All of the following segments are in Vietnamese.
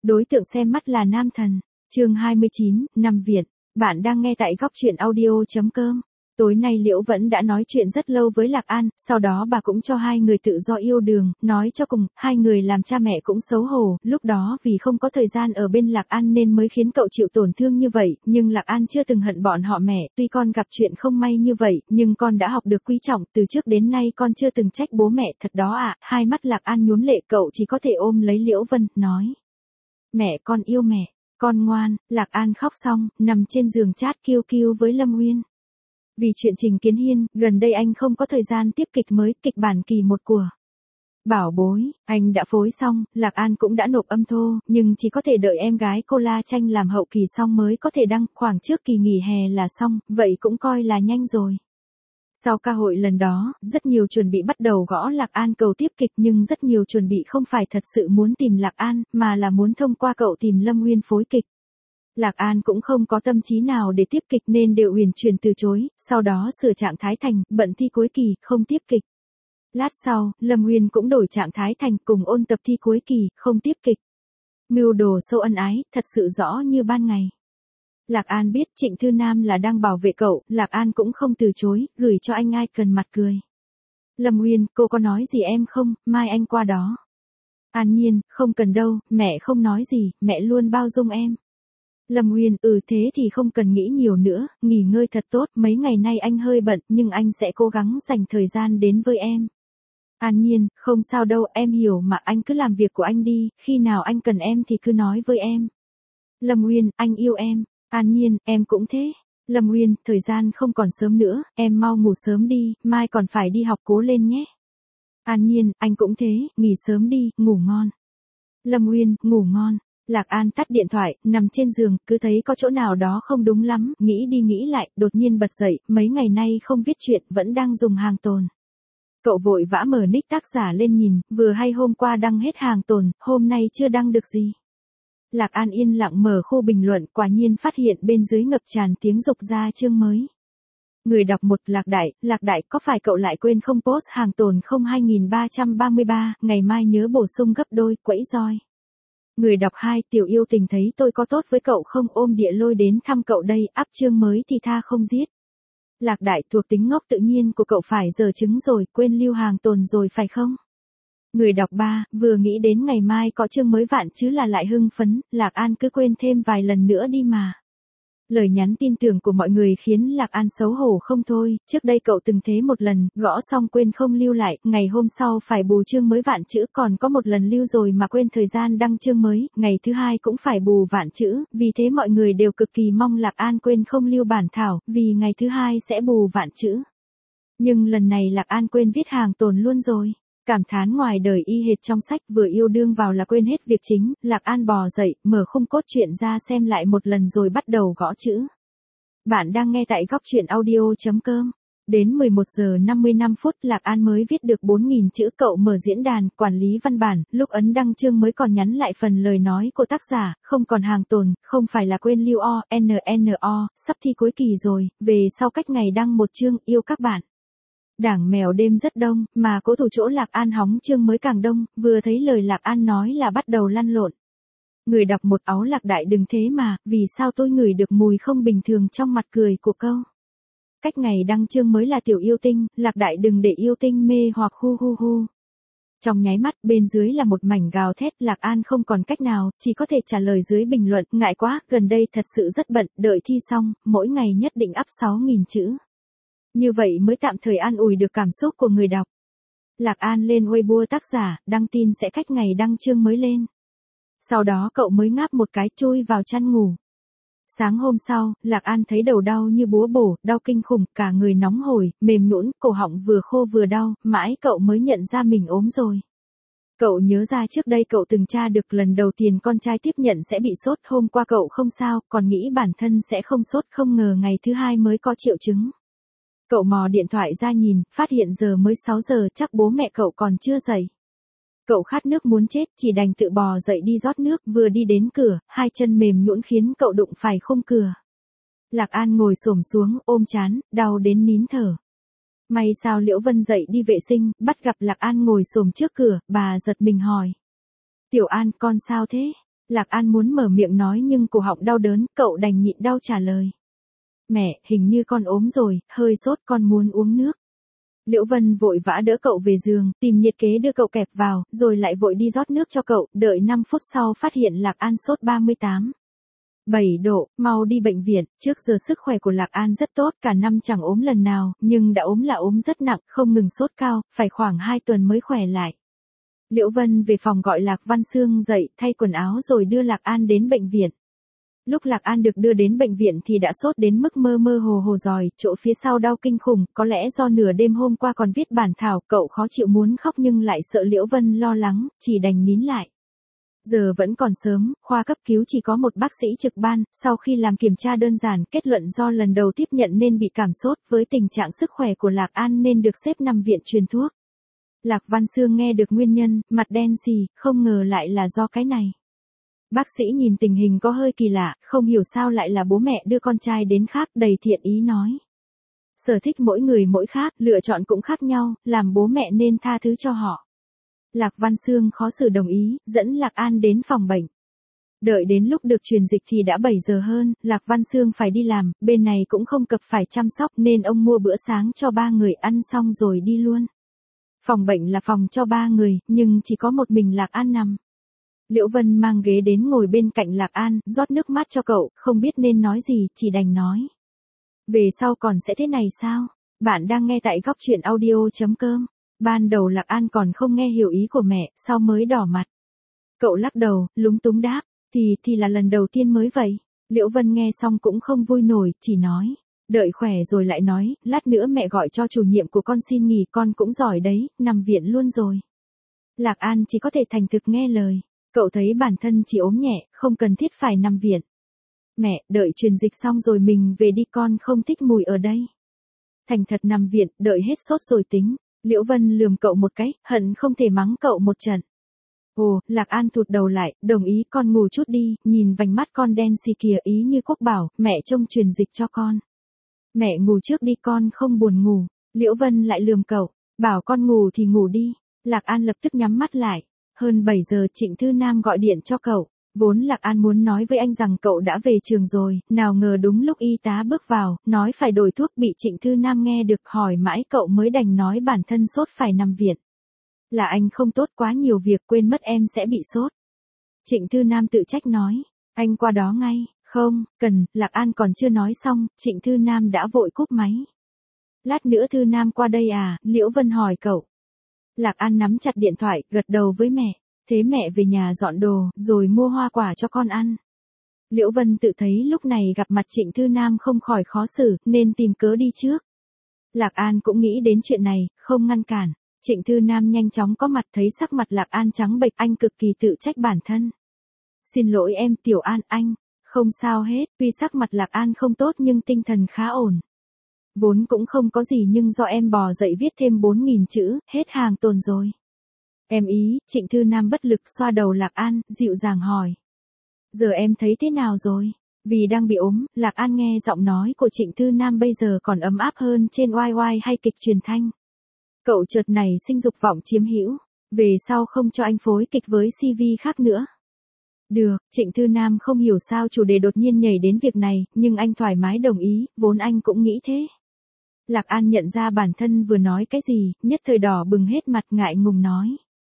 Đối tượng xem mắt là nam thần. Chương 29, nằm viện. Bạn đang nghe tại góc truyện audio.com. Tối nay Liễu vẫn đã nói chuyện rất lâu với Lạc An, sau đó bà cũng cho hai người tự do yêu đương, nói cho cùng, hai người làm cha mẹ cũng xấu hổ, lúc đó vì không có thời gian ở bên Lạc An nên mới khiến cậu chịu tổn thương như vậy, nhưng Lạc An chưa từng hận bọn họ mẹ, tuy con gặp chuyện không may như vậy, nhưng con đã học được quý trọng, từ trước đến nay con chưa từng trách bố mẹ, thật đó ạ, hai mắt Lạc An nhuốm lệ, cậu chỉ có thể ôm lấy Liễu Vân, nói. Mẹ con yêu mẹ, con ngoan. Lạc An khóc xong, nằm trên giường chat kiêu kiêu với Lâm Uyên. Vì chuyện Trình Kiến Hiên, gần đây anh không có thời gian tiếp kịch mới, kịch bản kỳ 1 của Bảo Bối, anh đã phối xong, Lạc An cũng đã nộp âm thô, nhưng chỉ có thể đợi em gái cô La Tranh làm hậu kỳ xong mới có thể đăng, khoảng trước kỳ nghỉ hè là xong, vậy cũng coi là nhanh rồi. Sau ca hội lần đó, rất nhiều chuẩn bị bắt đầu gõ Lạc An cầu tiếp kịch nhưng rất nhiều chuẩn bị không phải thật sự muốn tìm Lạc An, mà là muốn thông qua cậu tìm Lâm Uyên phối kịch. Lạc An cũng không có tâm trí nào để tiếp kịch nên đều uyển chuyển từ chối, sau đó sửa trạng thái thành, bận thi cuối kỳ, không tiếp kịch. Lát sau, Lâm Uyên cũng đổi trạng thái thành cùng ôn tập thi cuối kỳ, không tiếp kịch. Mưu đồ sâu ân ái, thật sự rõ như ban ngày. Lạc An biết Trịnh Thư Nam là đang bảo vệ cậu, Lạc An cũng không từ chối, gửi cho anh ai cần mặt cười. Lâm Uyên, cô có nói gì em không, mai anh qua đó. An Nhiên, không cần đâu, mẹ không nói gì, mẹ luôn bao dung em. Lâm Uyên, thế thì không cần nghĩ nhiều nữa, nghỉ ngơi thật tốt, mấy ngày nay anh hơi bận, nhưng anh sẽ cố gắng dành thời gian đến với em. An Nhiên, không sao đâu, em hiểu mà, anh cứ làm việc của anh đi, khi nào anh cần em thì cứ nói với em. Lâm Uyên, anh yêu em. An Nhiên, em cũng thế. Lâm Uyên, thời gian không còn sớm nữa, em mau ngủ sớm đi, mai còn phải đi học, cố lên nhé. An Nhiên, anh cũng thế, nghỉ sớm đi, ngủ ngon. Lâm Uyên, ngủ ngon. Lạc An tắt điện thoại, nằm trên giường, cứ thấy có chỗ nào đó không đúng lắm, nghĩ đi nghĩ lại, đột nhiên bật dậy, mấy ngày nay không viết chuyện, vẫn đang dùng hàng tồn. Cậu vội vã mở nick tác giả lên nhìn, vừa hay hôm qua đăng hết hàng tồn, hôm nay chưa đăng được gì. Lạc An yên lặng mở khu bình luận, quả nhiên phát hiện bên dưới ngập tràn tiếng dục ra chương mới. Người đọc một, Lạc Đại, có phải cậu lại quên không post hàng tồn không 2333, ngày mai nhớ bổ sung gấp đôi, quẫy roi. Người đọc 2, Tiểu Yêu Tình thấy tôi có tốt với cậu không, ôm địa lôi đến thăm cậu đây, áp chương mới thì tha không giết. Lạc Đại, thuộc tính ngốc tự nhiên của cậu phải giờ chứng rồi, quên lưu hàng tồn rồi phải không? Người đọc 3, vừa nghĩ đến ngày mai có chương mới vạn chứ là lại hưng phấn, Lạc An cứ quên thêm vài lần nữa đi mà. Lời nhắn tin tưởng của mọi người khiến Lạc An xấu hổ không thôi, trước đây cậu từng thế một lần, gõ xong quên không lưu lại, ngày hôm sau phải bù chương mới vạn chữ, còn có một lần lưu rồi mà quên thời gian đăng chương mới, ngày thứ hai cũng phải bù vạn chữ, vì thế mọi người đều cực kỳ mong Lạc An quên không lưu bản thảo, vì ngày thứ hai sẽ bù vạn chữ. Nhưng lần này Lạc An quên viết hàng tồn luôn rồi. Cảm thán ngoài đời y hệt trong sách, vừa yêu đương vào là quên hết việc chính, Lạc An bò dậy, mở khung cốt truyện ra xem lại một lần rồi bắt đầu gõ chữ. Bạn đang nghe tại góc truyện audio.com. Đến 11 giờ 55 phút Lạc An mới viết được 4.000 chữ, cậu mở diễn đàn, quản lý văn bản, lúc ấn đăng chương mới còn nhắn lại phần lời nói của tác giả, không còn hàng tồn, không phải là quên lưu NNO, sắp thi cuối kỳ rồi, về sau cách ngày đăng một chương, yêu các bạn. Đảng mèo đêm rất đông, mà cố thủ chỗ Lạc An hóng chương mới càng đông, vừa thấy lời Lạc An nói là bắt đầu lăn lộn. Người đọc một, áo Lạc Đại đừng thế mà, vì sao tôi ngửi được mùi không bình thường trong mặt cười của câu. Cách ngày đăng chương mới là Tiểu Yêu Tinh, Lạc Đại đừng để yêu tinh mê hoặc hu hu hu. Trong nháy mắt, bên dưới là một mảnh gào thét, Lạc An không còn cách nào, chỉ có thể trả lời dưới bình luận, ngại quá, gần đây thật sự rất bận, đợi thi xong, mỗi ngày nhất định up 6.000 chữ. Như vậy mới tạm thời an ủi được cảm xúc của người đọc. Lạc An lên Weibo tác giả, đăng tin sẽ cách ngày đăng chương mới lên. Sau đó cậu mới ngáp một cái chui vào chăn ngủ. Sáng hôm sau, Lạc An thấy đầu đau như búa bổ, đau kinh khủng, cả người nóng hổi, mềm nhũn, cổ họng vừa khô vừa đau, mãi cậu mới nhận ra mình ốm rồi. Cậu nhớ ra trước đây cậu từng tra được lần đầu tiên con trai tiếp nhận sẽ bị sốt, hôm qua cậu không sao, còn nghĩ bản thân sẽ không sốt, không ngờ ngày thứ hai mới có triệu chứng. Cậu mò điện thoại ra nhìn, phát hiện giờ mới 6 giờ, chắc bố mẹ cậu còn chưa dậy. Cậu khát nước muốn chết, chỉ đành tự bò dậy đi rót nước, vừa đi đến cửa, hai chân mềm nhũn khiến cậu đụng phải khung cửa. Lạc An ngồi xổm xuống, ôm trán, đau đến nín thở. May sao Liễu Vân dậy đi vệ sinh, bắt gặp Lạc An ngồi xổm trước cửa, bà giật mình hỏi. Tiểu An, con sao thế? Lạc An muốn mở miệng nói nhưng cổ họng đau đớn, cậu đành nhịn đau trả lời. Mẹ, hình như con ốm rồi, hơi sốt, con muốn uống nước. Liễu Vân vội vã đỡ cậu về giường, tìm nhiệt kế đưa cậu kẹp vào, rồi lại vội đi rót nước cho cậu, đợi 5 phút sau phát hiện Lạc An sốt 38,7 độ, mau đi bệnh viện. Trước giờ sức khỏe của Lạc An rất tốt, cả năm chẳng ốm lần nào, nhưng đã ốm là ốm rất nặng, không ngừng sốt cao, phải khoảng 2 tuần mới khỏe lại. Liễu Vân về phòng gọi Lạc Văn Xương dậy, thay quần áo rồi đưa Lạc An đến bệnh viện. Lúc Lạc An được đưa đến bệnh viện thì đã sốt đến mức mơ mơ hồ hồ rồi, chỗ phía sau đau kinh khủng, có lẽ do nửa đêm hôm qua còn viết bản thảo, cậu khó chịu muốn khóc nhưng lại sợ Liễu Vân lo lắng, chỉ đành nín lại. Giờ vẫn còn sớm, khoa cấp cứu chỉ có một bác sĩ trực ban, sau khi làm kiểm tra đơn giản, kết luận do lần đầu tiếp nhận nên bị cảm sốt, với tình trạng sức khỏe của Lạc An nên được xếp nằm viện truyền thuốc. Lạc Văn Xương nghe được nguyên nhân, mặt đen xì, không ngờ lại là do cái này. Bác sĩ nhìn tình hình có hơi kỳ lạ, không hiểu sao lại là bố mẹ đưa con trai đến khác, đầy thiện ý nói. Sở thích mỗi người mỗi khác, lựa chọn cũng khác nhau, làm bố mẹ nên tha thứ cho họ. Lạc Văn Xương khó xử đồng ý, dẫn Lạc An đến phòng bệnh. Đợi đến lúc được truyền dịch thì đã 7 giờ hơn, Lạc Văn Xương phải đi làm, bên này cũng không cập phải chăm sóc nên ông mua bữa sáng cho 3 người ăn xong rồi đi luôn. Phòng bệnh là phòng cho 3 người, nhưng chỉ có một mình Lạc An nằm. Liễu Vân mang ghế đến ngồi bên cạnh Lạc An, rót nước mát cho cậu, không biết nên nói gì, chỉ đành nói. Về sau còn sẽ thế này sao? Bạn đang nghe tại góc truyện audio.com. Ban đầu Lạc An còn không nghe hiểu ý của mẹ, sau mới đỏ mặt. Cậu lắc đầu, lúng túng đáp, thì là lần đầu tiên mới vậy. Liễu Vân nghe xong cũng không vui nổi, chỉ nói. Đợi khỏe rồi lại nói, lát nữa mẹ gọi cho chủ nhiệm của con xin nghỉ, con cũng giỏi đấy, nằm viện luôn rồi. Lạc An chỉ có thể thành thực nghe lời. Cậu thấy bản thân chỉ ốm nhẹ, không cần thiết phải nằm viện. Mẹ, đợi truyền dịch xong rồi mình về đi, con không thích mùi ở đây. Thành thật nằm viện, đợi hết sốt rồi tính. Liễu Vân lườm cậu một cái, hận không thể mắng cậu một trận. Ồ, Lạc An thụt đầu lại, đồng ý con ngủ chút đi, nhìn vành mắt con đen xì kìa, ý như Quốc bảo, mẹ trông truyền dịch cho con. Mẹ ngủ trước đi, con không buồn ngủ. Liễu Vân lại lườm cậu, bảo con ngủ thì ngủ đi. Lạc An lập tức nhắm mắt lại. Hơn 7 giờ Trịnh Thư Nam gọi điện cho cậu. Vốn Lạc An muốn nói với anh rằng cậu đã về trường rồi, nào ngờ đúng lúc y tá bước vào, nói phải đổi thuốc, bị Trịnh Thư Nam nghe được, hỏi mãi cậu mới đành nói bản thân sốt phải nằm viện. Là anh không tốt, quá nhiều việc, quên mất em sẽ bị sốt. Trịnh Thư Nam tự trách nói, anh qua đó ngay. Không, cần, Lạc An còn chưa nói xong, Trịnh Thư Nam đã vội cúp máy. Lát nữa Thư Nam qua đây à? Liễu Vân hỏi cậu. Lạc An nắm chặt điện thoại, gật đầu với mẹ. Thế mẹ về nhà dọn đồ, rồi mua hoa quả cho con ăn. Liễu Vân tự thấy lúc này gặp mặt Trịnh Thư Nam không khỏi khó xử, nên tìm cớ đi trước. Lạc An cũng nghĩ đến chuyện này, không ngăn cản. Trịnh Thư Nam nhanh chóng có mặt, thấy sắc mặt Lạc An trắng bệch, anh cực kỳ tự trách bản thân. Xin lỗi em Tiểu An, anh. Không sao hết, tuy sắc mặt Lạc An không tốt nhưng tinh thần khá ổn. Vốn cũng không có gì nhưng do em bò dậy viết thêm 4.000 chữ, hết hàng tồn rồi. Em ý, Trịnh Thư Nam bất lực xoa đầu Lạc An, dịu dàng hỏi. Giờ em thấy thế nào rồi? Vì đang bị ốm, Lạc An nghe giọng nói của Trịnh Thư Nam bây giờ còn ấm áp hơn trên YY hay kịch truyền thanh. Cậu chợt này sinh dục vọng chiếm hữu, về sau không cho anh phối kịch với CV khác nữa. Được, Trịnh Thư Nam không hiểu sao chủ đề đột nhiên nhảy đến việc này, nhưng anh thoải mái đồng ý, vốn anh cũng nghĩ thế. Lạc An nhận ra bản thân vừa nói cái gì, nhất thời đỏ bừng hết mặt, ngại ngùng nói.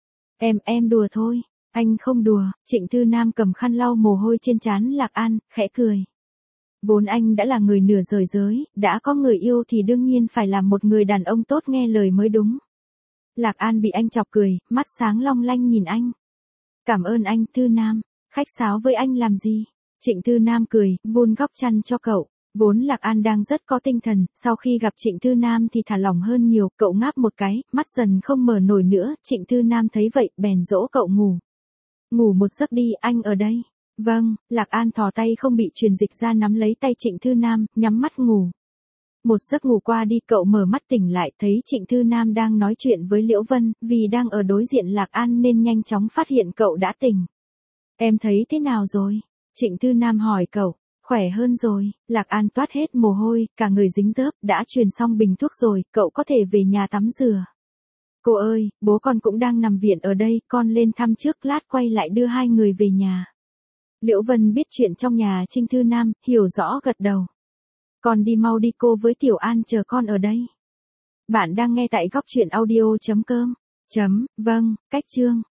Em đùa thôi, anh không đùa. Trịnh Thư Nam cầm khăn lau mồ hôi trên trán Lạc An, khẽ cười. Vốn anh đã là người nửa rời giới, đã có người yêu thì đương nhiên phải là một người đàn ông tốt nghe lời mới đúng. Lạc An bị anh chọc cười, mắt sáng long lanh nhìn anh. Cảm ơn anh, Thư Nam. Khách sáo với anh làm gì? Trịnh Thư Nam cười, vun góc chăn cho cậu. Vốn Lạc An đang rất có tinh thần, sau khi gặp Trịnh Thư Nam thì thả lỏng hơn nhiều, cậu ngáp một cái, mắt dần không mở nổi nữa, Trịnh Thư Nam thấy vậy, bèn dỗ cậu ngủ. Ngủ một giấc đi, anh ở đây. Vâng, Lạc An thò tay không bị truyền dịch ra nắm lấy tay Trịnh Thư Nam, nhắm mắt ngủ. Một giấc ngủ qua đi, cậu mở mắt tỉnh lại, thấy Trịnh Thư Nam đang nói chuyện với Liễu Vân, vì đang ở đối diện Lạc An nên nhanh chóng phát hiện cậu đã tỉnh. Em thấy thế nào rồi? Trịnh Thư Nam hỏi cậu. Khỏe hơn rồi, Lạc An toát hết mồ hôi, cả người dính dớp, đã truyền xong bình thuốc rồi, cậu có thể về nhà tắm rửa. Cô ơi, bố con cũng đang nằm viện ở đây, con lên thăm trước, lát quay lại đưa hai người về nhà. Liễu Vân biết chuyện trong nhà Trinh Thư Nam, hiểu rõ gật đầu. Con đi mau đi, cô với Tiểu An chờ con ở đây. Bạn đang nghe tại góc truyện audio.com. Vâng, cách chương.